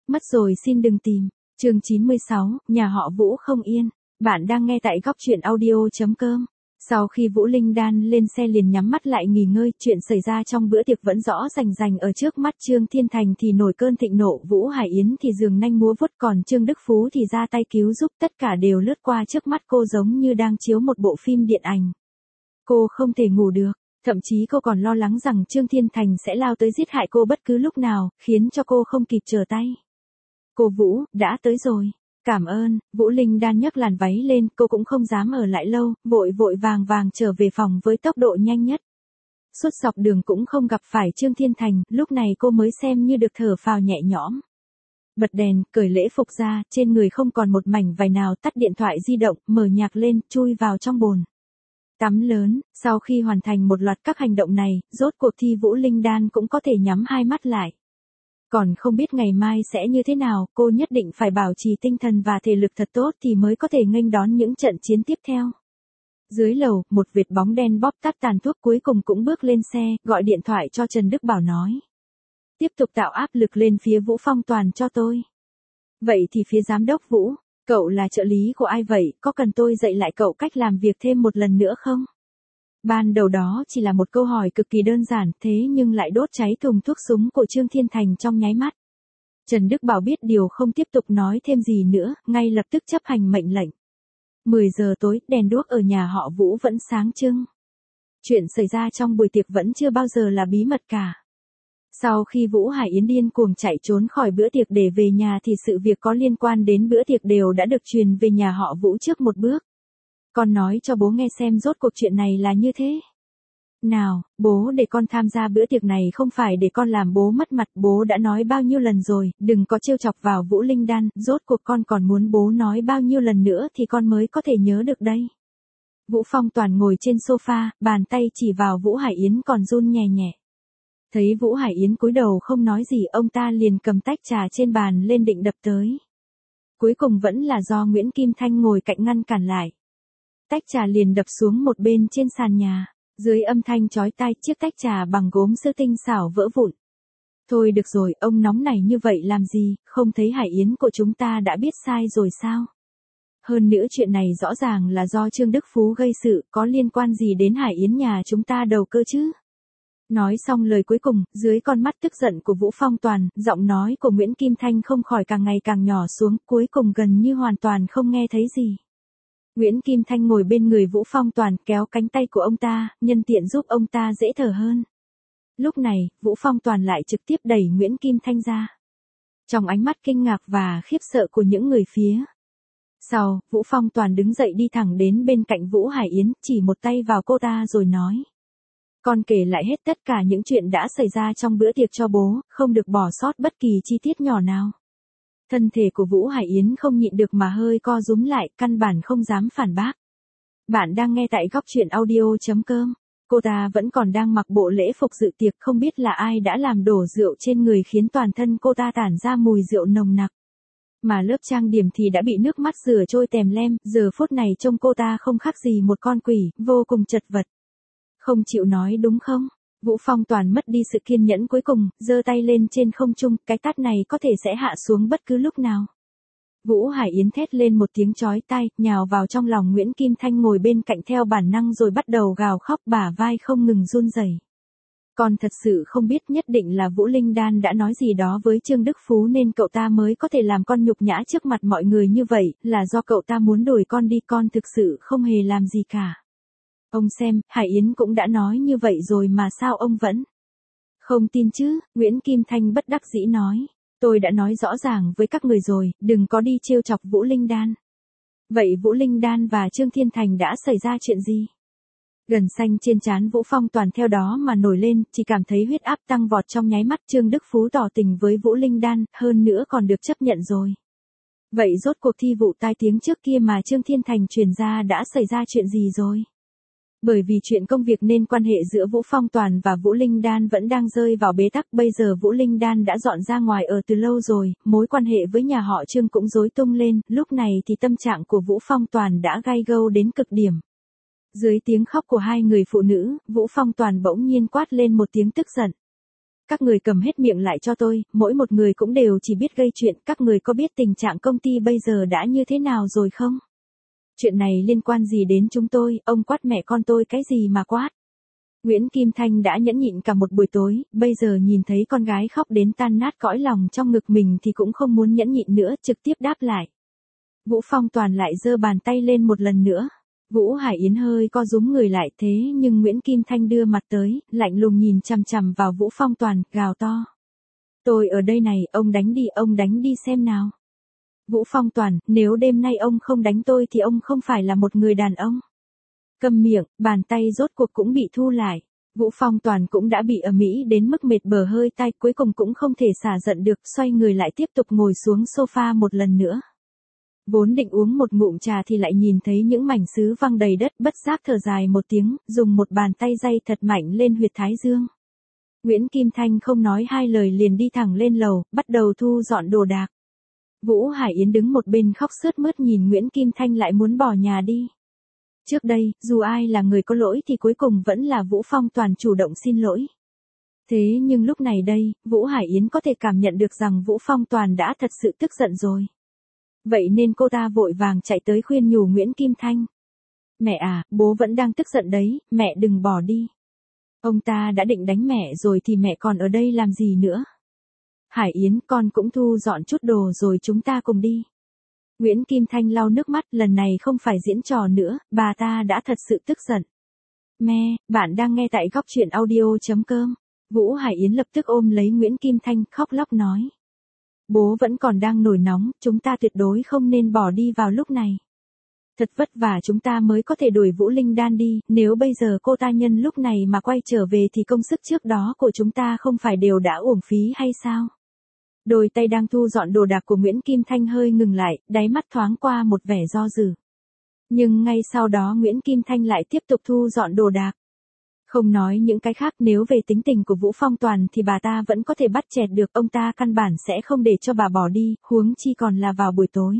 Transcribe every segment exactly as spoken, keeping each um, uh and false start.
Mất rồi xin đừng tìm. Chương chín mươi sáu, nhà họ Vũ không yên. Bạn đang nghe tại góc truyện audio.com. Sau khi Vũ Linh Đan lên xe liền nhắm mắt lại nghỉ ngơi, chuyện xảy ra trong bữa tiệc vẫn rõ rành rành ở trước mắt Trương Thiên Thành thì nổi cơn thịnh nộ, Vũ Hải Yến thì giường nanh múa vuốt, còn Trương Đức Phú thì ra tay cứu giúp, tất cả đều lướt qua trước mắt cô giống như đang chiếu một bộ phim điện ảnh. Cô không thể ngủ được, thậm chí cô còn lo lắng rằng Trương Thiên Thành sẽ lao tới giết hại cô bất cứ lúc nào, khiến cho cô không kịp trở tay. Cô Vũ, đã tới rồi. Cảm ơn. Vũ Linh Đan nhấc làn váy lên, cô cũng không dám ở lại lâu, vội vội vàng vàng trở về phòng với tốc độ nhanh nhất. Suốt dọc đường cũng không gặp phải Trương Thiên Thành, lúc này cô mới xem như được thở phào nhẹ nhõm. Bật đèn, cởi lễ phục ra, trên người không còn một mảnh vải nào, tắt điện thoại di động, mở nhạc lên, chui vào trong bồn. Tắm lớn, sau khi hoàn thành một loạt các hành động này, rốt cuộc thì Vũ Linh Đan cũng có thể nhắm hai mắt lại. Còn không biết ngày mai sẽ như thế nào, cô nhất định phải bảo trì tinh thần và thể lực thật tốt thì mới có thể nghênh đón những trận chiến tiếp theo. Dưới lầu, một vệt bóng đen bóp tắt tàn thuốc cuối cùng cũng bước lên xe, gọi điện thoại cho Trần Đức Bảo nói. Tiếp tục tạo áp lực lên phía Vũ Phong Toàn cho tôi. Vậy thì phía giám đốc Vũ, cậu là trợ lý của ai vậy, có cần tôi dạy lại cậu cách làm việc thêm một lần nữa không? Ban đầu đó chỉ là một câu hỏi cực kỳ đơn giản, thế nhưng lại đốt cháy thùng thuốc súng của Trương Thiên Thành trong nháy mắt. Trần Đức Bảo biết điều không tiếp tục nói thêm gì nữa, ngay lập tức chấp hành mệnh lệnh. mười giờ tối, đèn đuốc ở nhà họ Vũ vẫn sáng trưng. Chuyện xảy ra trong buổi tiệc vẫn chưa bao giờ là bí mật cả. Sau khi Vũ Hải Yến điên cuồng chạy trốn khỏi bữa tiệc để về nhà thì sự việc có liên quan đến bữa tiệc đều đã được truyền về nhà họ Vũ trước một bước. Con nói cho bố nghe xem rốt cuộc chuyện này là như thế nào, bố để con tham gia bữa tiệc này không phải để con làm bố mất mặt, bố đã nói bao nhiêu lần rồi, đừng có trêu chọc vào Vũ Linh Đan, rốt cuộc con còn muốn bố nói bao nhiêu lần nữa thì con mới có thể nhớ được đây. Vũ Phong Toàn ngồi trên sofa, bàn tay chỉ vào Vũ Hải Yến còn run nhẹ nhẹ. Thấy Vũ Hải Yến cúi đầu không nói gì, ông ta liền cầm tách trà trên bàn lên định đập tới. Cuối cùng vẫn là do Nguyễn Kim Thanh ngồi cạnh ngăn cản lại. Tách trà liền đập xuống một bên trên sàn nhà, dưới âm thanh chói tai chiếc tách trà bằng gốm sứ tinh xảo vỡ vụn. Thôi được rồi, ông nóng này như vậy làm gì, không thấy Hải Yến của chúng ta đã biết sai rồi sao? Hơn nữa chuyện này rõ ràng là do Trương Đức Phú gây sự, có liên quan gì đến Hải Yến nhà chúng ta đâu cơ chứ? Nói xong lời cuối cùng, dưới con mắt tức giận của Vũ Phong Toàn, giọng nói của Nguyễn Kim Thanh không khỏi càng ngày càng nhỏ xuống, cuối cùng gần như hoàn toàn không nghe thấy gì. Nguyễn Kim Thanh ngồi bên người Vũ Phong Toàn, kéo cánh tay của ông ta, nhân tiện giúp ông ta dễ thở hơn. Lúc này, Vũ Phong Toàn lại trực tiếp đẩy Nguyễn Kim Thanh ra. Trong ánh mắt kinh ngạc và khiếp sợ của những người phía sau, Vũ Phong Toàn đứng dậy đi thẳng đến bên cạnh Vũ Hải Yến, chỉ một tay vào cô ta rồi nói. Con kể lại hết tất cả những chuyện đã xảy ra trong bữa tiệc cho bố, không được bỏ sót bất kỳ chi tiết nhỏ nào. Thân thể của Vũ Hải Yến không nhịn được mà hơi co rúm lại, căn bản không dám phản bác. Bạn đang nghe tại góc truyện audio.com. Cô ta vẫn còn đang mặc bộ lễ phục dự tiệc, không biết là ai đã làm đổ rượu trên người khiến toàn thân cô ta tản ra mùi rượu nồng nặc. Mà lớp trang điểm thì đã bị nước mắt rửa trôi tèm lem, giờ phút này trông cô ta không khác gì một con quỷ, vô cùng chật vật. Không chịu nói đúng không? Vũ Phong Toàn mất đi sự kiên nhẫn cuối cùng, giơ tay lên trên không trung, cái tát này có thể sẽ hạ xuống bất cứ lúc nào. Vũ Hải Yến thét lên một tiếng chói tai, nhào vào trong lòng Nguyễn Kim Thanh ngồi bên cạnh theo bản năng rồi bắt đầu gào khóc, bả vai không ngừng run rẩy. Còn thật sự không biết, nhất định là Vũ Linh Đan đã nói gì đó với Trương Đức Phú nên cậu ta mới có thể làm con nhục nhã trước mặt mọi người như vậy, là do cậu ta muốn đuổi con đi, con thực sự không hề làm gì cả. Ông xem, Hải Yến cũng đã nói như vậy rồi mà sao ông vẫn không tin chứ? Nguyễn Kim Thanh bất đắc dĩ nói. Tôi đã nói rõ ràng với các người rồi, đừng có đi trêu chọc Vũ Linh Đan. Vậy Vũ Linh Đan và Trương Thiên Thành đã xảy ra chuyện gì? Gần xanh trên trán Vũ Phong Toàn theo đó mà nổi lên, chỉ cảm thấy huyết áp tăng vọt trong nháy mắt. Trương Đức Phú tỏ tình với Vũ Linh Đan, hơn nữa còn được chấp nhận rồi. Vậy rốt cuộc thi vụ tai tiếng trước kia mà Trương Thiên Thành truyền ra đã xảy ra chuyện gì rồi? Bởi vì chuyện công việc nên quan hệ giữa Vũ Phong Toàn và Vũ Linh Đan vẫn đang rơi vào bế tắc, bây giờ Vũ Linh Đan đã dọn ra ngoài ở từ lâu rồi, mối quan hệ với nhà họ Trương cũng rối tung lên, lúc này thì tâm trạng của Vũ Phong Toàn đã gay gâu đến cực điểm. Dưới tiếng khóc của hai người phụ nữ, Vũ Phong Toàn bỗng nhiên quát lên một tiếng tức giận. Các người cầm hết miệng lại cho tôi, mỗi một người cũng đều chỉ biết gây chuyện, các người có biết tình trạng công ty bây giờ đã như thế nào rồi không? Chuyện này liên quan gì đến chúng tôi, ông quát mẹ con tôi cái gì mà quát? Nguyễn Kim Thanh đã nhẫn nhịn cả một buổi tối, bây giờ nhìn thấy con gái khóc đến tan nát cõi lòng trong ngực mình thì cũng không muốn nhẫn nhịn nữa, trực tiếp đáp lại. Vũ Phong Toàn lại giơ bàn tay lên một lần nữa. Vũ Hải Yến hơi co rúm người lại thế nhưng Nguyễn Kim Thanh đưa mặt tới, lạnh lùng nhìn chằm chằm vào Vũ Phong Toàn, gào to. Tôi ở đây này, ông đánh đi, ông đánh đi xem nào. Vũ Phong Toàn, nếu đêm nay ông không đánh tôi thì ông không phải là một người đàn ông. Câm miệng, bàn tay rốt cuộc cũng bị thu lại. Vũ Phong Toàn cũng đã bị ầm ĩ đến mức mệt bờ hơi tai, cuối cùng cũng không thể xả giận được, xoay người lại tiếp tục ngồi xuống sofa một lần nữa. Vốn định uống một ngụm trà thì lại nhìn thấy những mảnh sứ văng đầy đất, bất giác thở dài một tiếng, dùng một bàn tay day thật mạnh lên huyệt thái dương. Nguyễn Kim Thanh không nói hai lời liền đi thẳng lên lầu, bắt đầu thu dọn đồ đạc. Vũ Hải Yến đứng một bên khóc sướt mướt nhìn Nguyễn Kim Thanh lại muốn bỏ nhà đi. Trước đây, dù ai là người có lỗi thì cuối cùng vẫn là Vũ Phong Toàn chủ động xin lỗi. Thế nhưng lúc này đây, Vũ Hải Yến có thể cảm nhận được rằng Vũ Phong Toàn đã thật sự tức giận rồi. Vậy nên cô ta vội vàng chạy tới khuyên nhủ Nguyễn Kim Thanh. Mẹ à, bố vẫn đang tức giận đấy, mẹ đừng bỏ đi. Ông ta đã định đánh mẹ rồi thì mẹ còn ở đây làm gì nữa. Hải Yến, con cũng thu dọn chút đồ rồi chúng ta cùng đi. Nguyễn Kim Thanh lau nước mắt, lần này không phải diễn trò nữa, bà ta đã thật sự tức giận. Mẹ, bạn đang nghe tại góc truyện audio chấm com. Vũ Hải Yến lập tức ôm lấy Nguyễn Kim Thanh, khóc lóc nói. Bố vẫn còn đang nổi nóng, chúng ta tuyệt đối không nên bỏ đi vào lúc này. Thật vất vả chúng ta mới có thể đuổi Vũ Linh Đan đi, nếu bây giờ cô ta nhân lúc này mà quay trở về thì công sức trước đó của chúng ta không phải đều đã uổng phí hay sao? Đôi tay đang thu dọn đồ đạc của Nguyễn Kim Thanh hơi ngừng lại, đáy mắt thoáng qua một vẻ do dự. Nhưng ngay sau đó Nguyễn Kim Thanh lại tiếp tục thu dọn đồ đạc. Không nói những cái khác, nếu về tính tình của Vũ Phong Toàn thì bà ta vẫn có thể bắt chẹt được, ông ta căn bản sẽ không để cho bà bỏ đi, huống chi còn là vào buổi tối.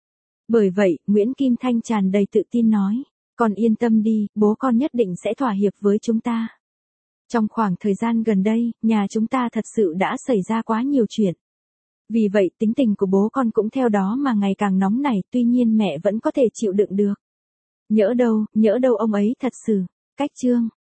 Bởi vậy, Nguyễn Kim Thanh tràn đầy tự tin nói, con yên tâm đi, bố con nhất định sẽ thỏa hiệp với chúng ta. Trong khoảng thời gian gần đây, nhà chúng ta thật sự đã xảy ra quá nhiều chuyện. Vì vậy tính tình của bố con cũng theo đó mà ngày càng nóng nảy, tuy nhiên mẹ vẫn có thể chịu đựng được. Nhỡ đâu, nhỡ đâu ông ấy thật sự. Cách chương